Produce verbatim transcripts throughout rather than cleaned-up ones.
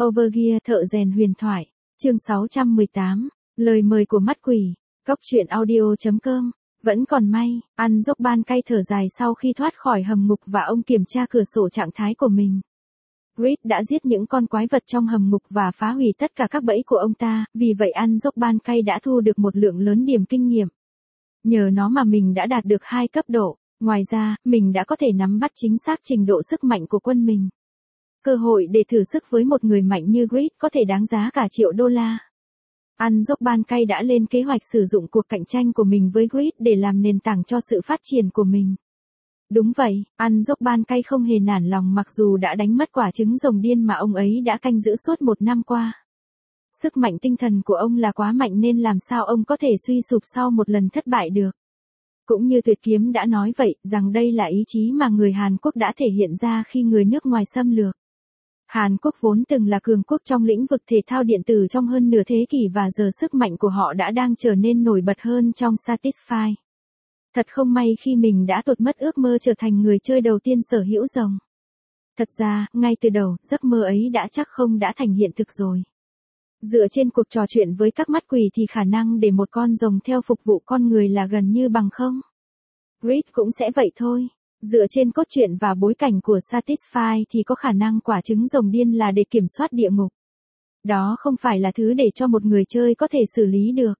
Overgear thợ rèn huyền thoại. Chương sáu trăm mười tám. Lời mời của mắt quỷ. Góc truyện audio chấm com. Vẫn còn may, ăn dốc ban cay thở dài sau khi thoát khỏi hầm ngục và ông kiểm tra cửa sổ trạng thái của mình. Grid đã giết những con quái vật trong hầm ngục và phá hủy tất cả các bẫy của ông ta, vì vậy ăn dốc ban cay đã thu được một lượng lớn điểm kinh nghiệm. Nhờ nó mà mình đã đạt được hai cấp độ, ngoài ra, mình đã có thể nắm bắt chính xác trình độ sức mạnh của quân mình. Cơ hội để thử sức với một người mạnh như Grid có thể đáng giá cả triệu đô la. Ăn dốc ban cay đã lên kế hoạch sử dụng cuộc cạnh tranh của mình với Grid để làm nền tảng cho sự phát triển của mình. Đúng vậy, ăn dốc ban cay không hề nản lòng mặc dù đã đánh mất quả trứng rồng điên mà ông ấy đã canh giữ suốt một năm qua. Sức mạnh tinh thần của ông là quá mạnh nên làm sao ông có thể suy sụp sau một lần thất bại được. Cũng như Tuyệt Kiếm đã nói vậy, rằng đây là ý chí mà người Hàn Quốc đã thể hiện ra khi người nước ngoài xâm lược. Hàn Quốc vốn từng là cường quốc trong lĩnh vực thể thao điện tử trong hơn nửa thế kỷ và giờ sức mạnh của họ đã đang trở nên nổi bật hơn trong Satisfy. Thật không may khi mình đã tuột mất ước mơ trở thành người chơi đầu tiên sở hữu rồng. Thật ra, ngay từ đầu, giấc mơ ấy đã chắc không đã thành hiện thực rồi. Dựa trên cuộc trò chuyện với các mắt quỷ thì khả năng để một con rồng theo phục vụ con người là gần như bằng không. Grid cũng sẽ vậy thôi. Dựa trên cốt truyện và bối cảnh của Satisfy thì có khả năng quả trứng rồng điên là để kiểm soát địa ngục. Đó không phải là thứ để cho một người chơi có thể xử lý được.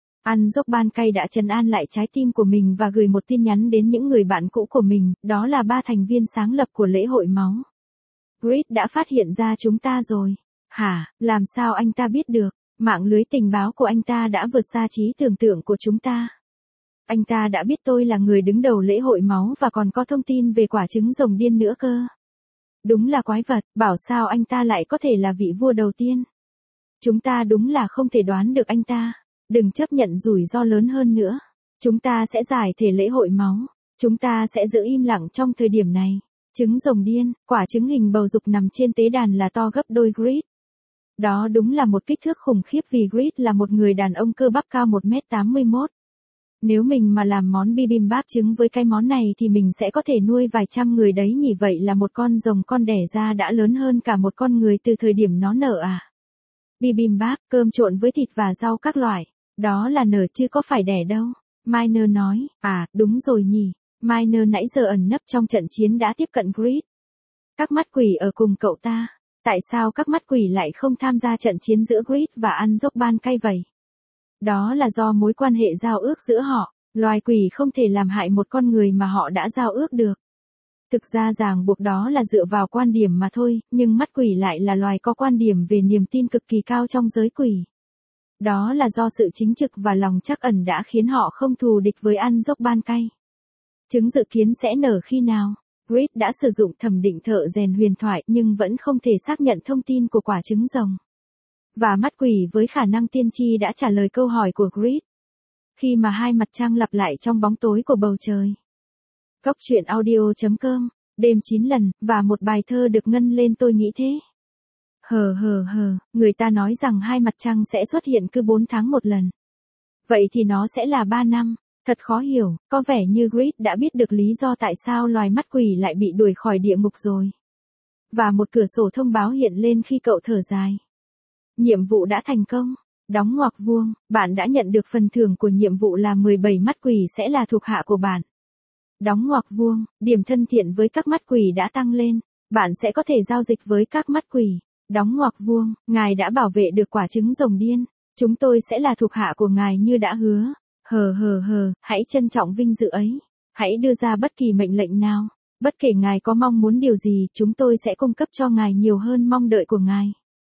Ăn dốc ban cay đã trấn an lại trái tim của mình và gửi một tin nhắn đến những người bạn cũ của mình, đó là ba thành viên sáng lập của lễ hội máu. Grid đã phát hiện ra chúng ta rồi. Hả, làm sao anh ta biết được? Mạng lưới tình báo của anh ta đã vượt xa trí tưởng tượng của chúng ta. Anh ta đã biết tôi là người đứng đầu lễ hội máu và còn có thông tin về quả trứng rồng điên nữa cơ. Đúng là quái vật, bảo sao anh ta lại có thể là vị vua đầu tiên. Chúng ta đúng là không thể đoán được anh ta. Đừng chấp nhận rủi ro lớn hơn nữa. Chúng ta sẽ giải thể lễ hội máu. Chúng ta sẽ giữ im lặng trong thời điểm này. Trứng rồng điên, quả trứng hình bầu dục nằm trên tế đàn là to gấp đôi Grid. Đó đúng là một kích thước khủng khiếp vì Grid là một người đàn ông cơ bắp cao một mét tám mươi mốt. Nếu mình mà làm món bibimbap trứng với cái món này thì mình sẽ có thể nuôi vài trăm người đấy nhỉ, vậy là một con rồng con đẻ ra đã lớn hơn cả một con người từ thời điểm nó nở à. Bibimbap, cơm trộn với thịt và rau các loại. Đó là nở chứ có phải đẻ đâu. Miner nói, à, đúng rồi nhỉ. Miner nãy giờ ẩn nấp trong trận chiến đã tiếp cận Grid. Các mắt quỷ ở cùng cậu ta. Tại sao các mắt quỷ lại không tham gia trận chiến giữa Grid và ăn dốc ban cay vậy? Đó là do mối quan hệ giao ước giữa họ. Loài quỷ không thể làm hại một con người mà họ đã giao ước được. Thực ra ràng buộc đó là dựa vào quan điểm mà thôi, nhưng mắt quỷ lại là loài có quan điểm về niềm tin cực kỳ cao trong giới quỷ. Đó là do sự chính trực và lòng trắc ẩn đã khiến họ không thù địch với ăn dốc ban cay. Trứng dự kiến sẽ nở khi nào? Grid đã sử dụng thẩm định thợ rèn huyền thoại nhưng vẫn không thể xác nhận thông tin của quả trứng rồng. Và mắt quỷ với khả năng tiên tri đã trả lời câu hỏi của Grid. Khi mà hai mặt trăng lặp lại trong bóng tối của bầu trời. Góc truyện audio chấm com, đêm chín lần, và một bài thơ được ngân lên tôi nghĩ thế. Hờ hờ hờ, người ta nói rằng hai mặt trăng sẽ xuất hiện cứ bốn tháng một lần. Vậy thì nó sẽ là ba năm, thật khó hiểu, có vẻ như Grid đã biết được lý do tại sao loài mắt quỷ lại bị đuổi khỏi địa ngục rồi. Và một cửa sổ thông báo hiện lên khi cậu thở dài. Nhiệm vụ đã thành công, đóng ngoặc vuông, bạn đã nhận được phần thưởng của nhiệm vụ là mười bảy mắt quỷ sẽ là thuộc hạ của bạn. Đóng ngoặc vuông, điểm thân thiện với các mắt quỷ đã tăng lên, bạn sẽ có thể giao dịch với các mắt quỷ. Đóng ngoặc vuông, ngài đã bảo vệ được quả trứng rồng điên, chúng tôi sẽ là thuộc hạ của ngài như đã hứa. Hờ hờ hờ, hãy trân trọng vinh dự ấy, hãy đưa ra bất kỳ mệnh lệnh nào, bất kể ngài có mong muốn điều gì, chúng tôi sẽ cung cấp cho ngài nhiều hơn mong đợi của ngài.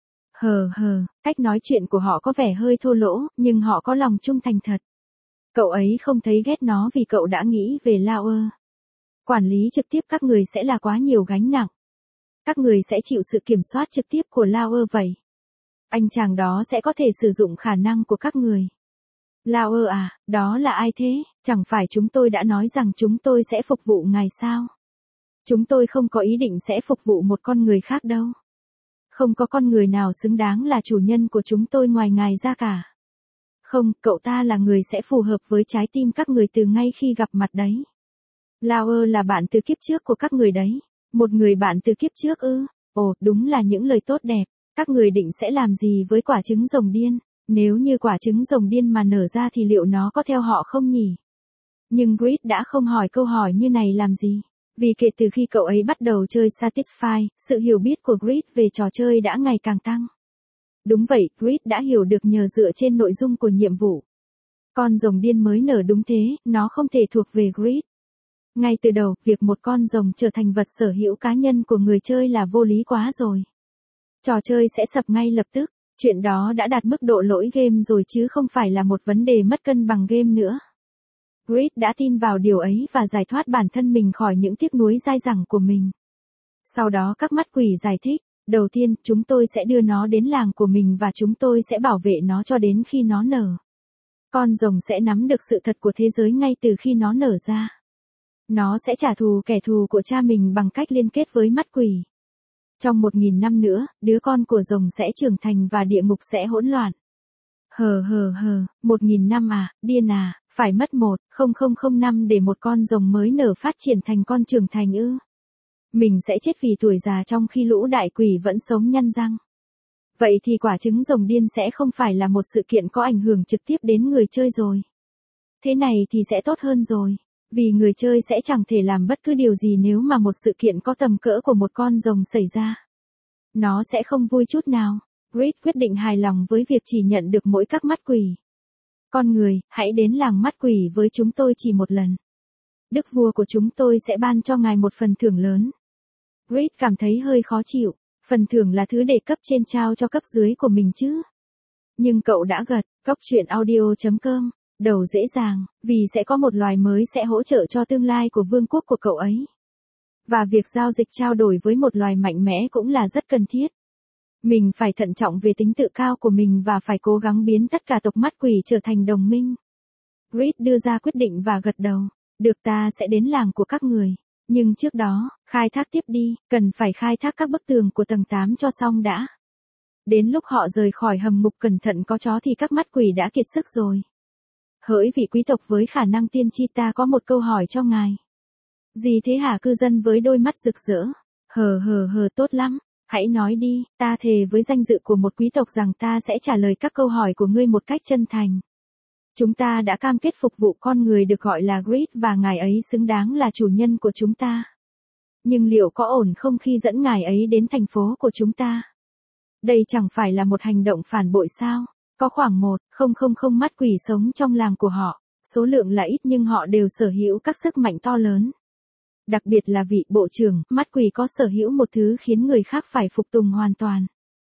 Hờ hờ, cách nói chuyện của họ có vẻ hơi thô lỗ, nhưng họ có lòng trung thành thật. Cậu ấy không thấy ghét nó vì cậu đã nghĩ về Lauer. Quản lý trực tiếp các người sẽ là quá nhiều gánh nặng. Các người sẽ chịu sự kiểm soát trực tiếp của Lauer vậy. Anh chàng đó sẽ có thể sử dụng khả năng của các người. Lauer à, đó là ai thế? Chẳng phải chúng tôi đã nói rằng chúng tôi sẽ phục vụ ngài sao? Chúng tôi không có ý định sẽ phục vụ một con người khác đâu. Không có con người nào xứng đáng là chủ nhân của chúng tôi ngoài ngài ra cả. Không, cậu ta là người sẽ phù hợp với trái tim các người từ ngay khi gặp mặt đấy. Lauer là bạn từ kiếp trước của các người đấy. Một người bạn từ kiếp trước ư? Ồ, đúng là những lời tốt đẹp. Các người định sẽ làm gì với quả trứng rồng điên? Nếu như quả trứng rồng điên mà nở ra thì liệu nó có theo họ không nhỉ? Nhưng Grid đã không hỏi câu hỏi như này làm gì? Vì kể từ khi cậu ấy bắt đầu chơi Satisfy, sự hiểu biết của Grid về trò chơi đã ngày càng tăng. Đúng vậy, Grid đã hiểu được nhờ dựa trên nội dung của nhiệm vụ. Con rồng điên mới nở đúng thế, nó không thể thuộc về Grid. Ngay từ đầu, việc một con rồng trở thành vật sở hữu cá nhân của người chơi là vô lý quá rồi. Trò chơi sẽ sập ngay lập tức, chuyện đó đã đạt mức độ lỗi game rồi chứ không phải là một vấn đề mất cân bằng game nữa. Grid đã tin vào điều ấy và giải thoát bản thân mình khỏi những tiếc nuối dai dẳng của mình. Sau đó các mắt quỷ giải thích, đầu tiên, chúng tôi sẽ đưa nó đến làng của mình và chúng tôi sẽ bảo vệ nó cho đến khi nó nở. Con rồng sẽ nắm được sự thật của thế giới ngay từ khi nó nở ra. Nó sẽ trả thù kẻ thù của cha mình bằng cách liên kết với mắt quỷ. Trong một nghìn năm nữa, đứa con của rồng sẽ trưởng thành và địa ngục sẽ hỗn loạn. Hờ hờ hờ, một nghìn năm à, điên à, phải mất một nghìn năm để một con rồng mới nở phát triển thành con trưởng thành ư. Mình sẽ chết vì tuổi già trong khi lũ đại quỷ vẫn sống nhăn răng. Vậy thì quả trứng rồng điên sẽ không phải là một sự kiện có ảnh hưởng trực tiếp đến người chơi rồi. Thế này thì sẽ tốt hơn rồi. Vì người chơi sẽ chẳng thể làm bất cứ điều gì nếu mà một sự kiện có tầm cỡ của một con rồng xảy ra. Nó sẽ không vui chút nào. Grid quyết định hài lòng với việc chỉ nhận được mỗi các mắt quỷ. Con người, hãy đến làng mắt quỷ với chúng tôi chỉ một lần. Đức vua của chúng tôi sẽ ban cho ngài một phần thưởng lớn. Grid cảm thấy hơi khó chịu. Phần thưởng là thứ để cấp trên trao cho cấp dưới của mình chứ. Nhưng cậu đã gật. Cóc truyện audio chấm com. Đầu dễ dàng, vì sẽ có một loài mới sẽ hỗ trợ cho tương lai của vương quốc của cậu ấy. Và việc giao dịch trao đổi với một loài mạnh mẽ cũng là rất cần thiết. Mình phải thận trọng về tính tự cao của mình và phải cố gắng biến tất cả tộc mắt quỷ trở thành đồng minh. Grid đưa ra quyết định và gật đầu. Được, ta sẽ đến làng của các người. Nhưng trước đó, khai thác tiếp đi, cần phải khai thác các bức tường của tầng tám cho xong đã. Đến lúc họ rời khỏi hầm ngục cẩn thận có chó thì các mắt quỷ đã kiệt sức rồi. Hỡi vị quý tộc với khả năng tiên tri, ta có một câu hỏi cho ngài. Gì thế hả cư dân với đôi mắt rực rỡ? Hờ hờ hờ, tốt lắm. Hãy nói đi, ta thề với danh dự của một quý tộc rằng ta sẽ trả lời các câu hỏi của ngươi một cách chân thành. Chúng ta đã cam kết phục vụ con người được gọi là Grid và ngài ấy xứng đáng là chủ nhân của chúng ta. Nhưng liệu có ổn không khi dẫn ngài ấy đến thành phố của chúng ta? Đây chẳng phải là một hành động phản bội sao? Có khoảng một nghìn mắt quỷ sống trong làng của họ, số lượng là ít nhưng họ đều sở hữu các sức mạnh to lớn. Đặc biệt là vị bộ trưởng, mắt quỷ có sở hữu một thứ khiến người khác phải phục tùng hoàn toàn.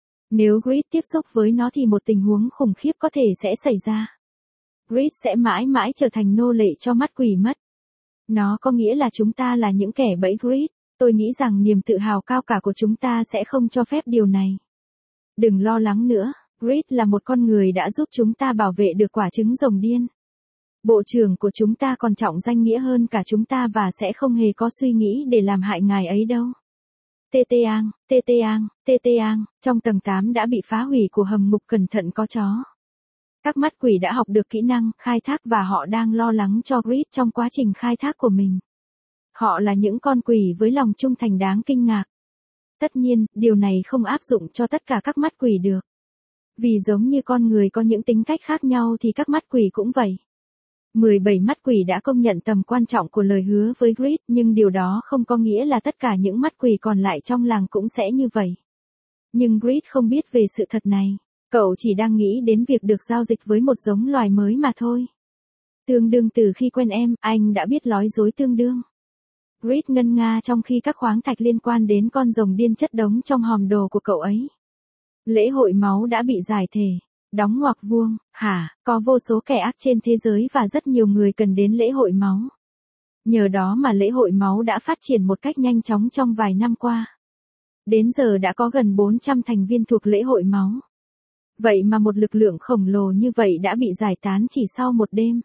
Nếu Grid tiếp xúc với nó thì một tình huống khủng khiếp có thể sẽ xảy ra. Grid sẽ mãi mãi trở thành nô lệ cho mắt quỷ mất. Nó có nghĩa là chúng ta là những kẻ bẫy Grid. Tôi nghĩ rằng niềm tự hào cao cả của chúng ta sẽ không cho phép điều này. Đừng lo lắng nữa. Grid là một con người đã giúp chúng ta bảo vệ được quả trứng rồng điên. Bộ trưởng của chúng ta còn trọng danh nghĩa hơn cả chúng ta và sẽ không hề có suy nghĩ để làm hại ngài ấy đâu. Tê tê ang, tê tê ang, tê tê ang, trong tầng tám đã bị phá hủy của hầm ngục cẩn thận có chó. Các mắt quỷ đã học được kỹ năng khai thác và họ đang lo lắng cho Grid trong quá trình khai thác của mình. Họ là những con quỷ với lòng trung thành đáng kinh ngạc. Tất nhiên, điều này không áp dụng cho tất cả các mắt quỷ được. Vì giống như con người có những tính cách khác nhau thì các mắt quỷ cũng vậy. mười bảy mắt quỷ đã công nhận tầm quan trọng của lời hứa với Grid, nhưng điều đó không có nghĩa là tất cả những mắt quỷ còn lại trong làng cũng sẽ như vậy. Nhưng Grid không biết về sự thật này. Cậu chỉ đang nghĩ đến việc được giao dịch với một giống loài mới mà thôi. Tương đương từ khi quen em, anh đã biết nói dối tương đương. Grid ngân nga trong khi các khoáng thạch liên quan đến con rồng điên chất đống trong hòm đồ của cậu ấy. Lễ hội máu đã bị giải thể. Đóng ngoặc vuông, hả, có vô số kẻ ác trên thế giới và rất nhiều người cần đến lễ hội máu. Nhờ đó mà lễ hội máu đã phát triển một cách nhanh chóng trong vài năm qua. Đến giờ đã có gần bốn trăm thành viên thuộc lễ hội máu. Vậy mà một lực lượng khổng lồ như vậy đã bị giải tán chỉ sau một đêm.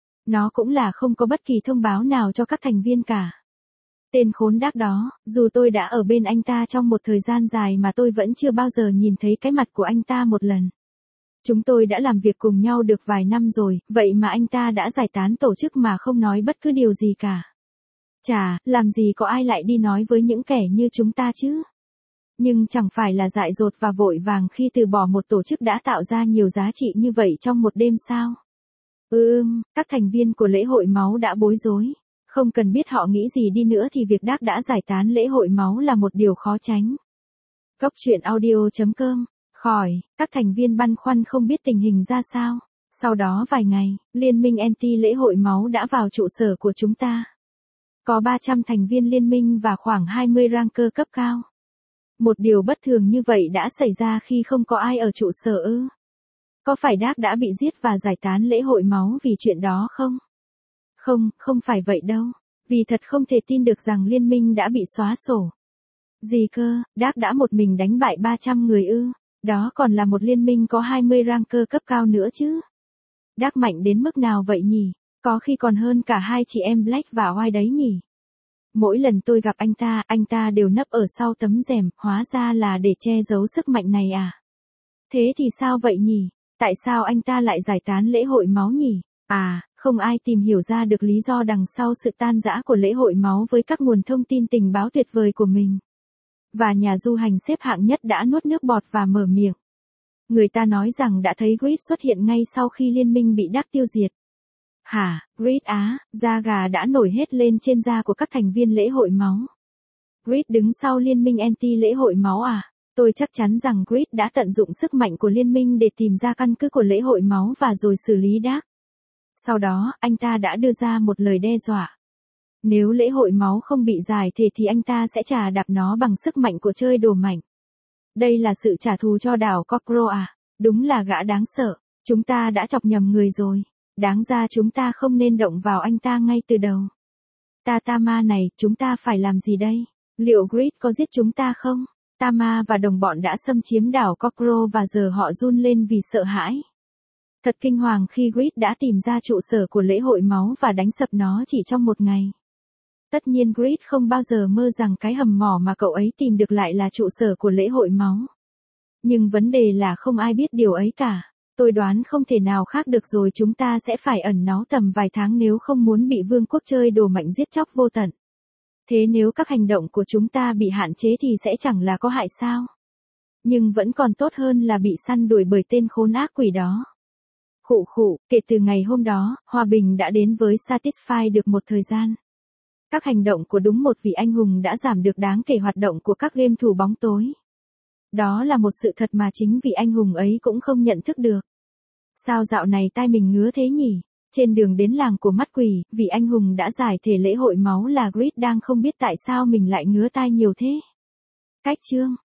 Nó cũng là không có bất kỳ thông báo nào cho các thành viên cả. Tên khốn đác đó, dù tôi đã ở bên anh ta trong một thời gian dài mà tôi vẫn chưa bao giờ nhìn thấy cái mặt của anh ta một lần. Chúng tôi đã làm việc cùng nhau được vài năm rồi, vậy mà anh ta đã giải tán tổ chức mà không nói bất cứ điều gì cả. Chà, làm gì có ai lại đi nói với những kẻ như chúng ta chứ? Nhưng chẳng phải là dại dột và vội vàng khi từ bỏ một tổ chức đã tạo ra nhiều giá trị như vậy trong một đêm sao? Ừm, các thành viên của lễ hội máu đã bối rối. Không cần biết họ nghĩ gì đi nữa thì việc Dark đã giải tán lễ hội máu là một điều khó tránh. Góc truyện audio chấm com. Khỏi, các thành viên băn khoăn không biết tình hình ra sao. Sau đó vài ngày, Liên minh anti lễ hội máu đã vào trụ sở của chúng ta. Có ba trăm thành viên liên minh và khoảng hai mươi ranker cấp cao. Một điều bất thường như vậy đã xảy ra khi không có ai ở trụ sở ư? Có phải Dark đã bị giết và giải tán lễ hội máu vì chuyện đó không? Không, không phải vậy đâu. Vì thật không thể tin được rằng liên minh đã bị xóa sổ. Gì cơ, Dark đã một mình đánh bại ba trăm người ư? Đó còn là một liên minh có hai mươi ranker cấp cao nữa chứ. Dark mạnh đến mức nào vậy nhỉ? Có khi còn hơn cả hai chị em Black và White đấy nhỉ? Mỗi lần tôi gặp anh ta, anh ta đều nấp ở sau tấm rèm, hóa ra là để che giấu sức mạnh này à? Thế thì sao vậy nhỉ? Tại sao anh ta lại giải tán lễ hội máu nhỉ? À, không ai tìm hiểu ra được lý do đằng sau sự tan rã của lễ hội máu với các nguồn thông tin tình báo tuyệt vời của mình. Và nhà du hành xếp hạng nhất đã nuốt nước bọt và mở miệng. Người ta nói rằng đã thấy Grid xuất hiện ngay sau khi liên minh bị Dark tiêu diệt. Hả, Grid á, da gà đã nổi hết lên trên da của các thành viên lễ hội máu. Grid đứng sau liên minh anti lễ hội máu à? Tôi chắc chắn rằng Grid đã tận dụng sức mạnh của liên minh để tìm ra căn cứ của lễ hội máu và rồi xử lý Dark. Sau đó, anh ta đã đưa ra một lời đe dọa. Nếu lễ hội máu không bị giải thể thì anh ta sẽ chà đạp nó bằng sức mạnh của chơi đồ mạnh. Đây là sự trả thù cho đảo Cockro à? Đúng là gã đáng sợ. Chúng ta đã chọc nhầm người rồi. Đáng ra chúng ta không nên động vào anh ta ngay từ đầu. Tatama này, chúng ta phải làm gì đây? Liệu Grid có giết chúng ta không? Tama và đồng bọn đã xâm chiếm đảo Cockro và giờ họ run lên vì sợ hãi. Thật kinh hoàng khi Grid đã tìm ra trụ sở của lễ hội máu và đánh sập nó chỉ trong một ngày. Tất nhiên Grid không bao giờ mơ rằng cái hầm mỏ mà cậu ấy tìm được lại là trụ sở của lễ hội máu. Nhưng vấn đề là không ai biết điều ấy cả. Tôi đoán không thể nào khác được rồi, chúng ta sẽ phải ẩn náu tầm vài tháng nếu không muốn bị vương quốc chơi đồ mạnh giết chóc vô tận. Thế nếu các hành động của chúng ta bị hạn chế thì sẽ chẳng là có hại sao? Nhưng vẫn còn tốt hơn là bị săn đuổi bởi tên khốn ác quỷ đó. Khụ khụ, kể từ ngày hôm đó, hòa bình đã đến với Satisfy được một thời gian. Các hành động của đúng một vị anh hùng đã giảm được đáng kể hoạt động của các game thủ bóng tối. Đó là một sự thật mà chính vị anh hùng ấy cũng không nhận thức được. Sao dạo này tai mình ngứa thế nhỉ? Trên đường đến làng của mắt quỷ, vị anh hùng đã giải thể lễ hội máu là Grid đang không biết tại sao mình lại ngứa tai nhiều thế. Cách chương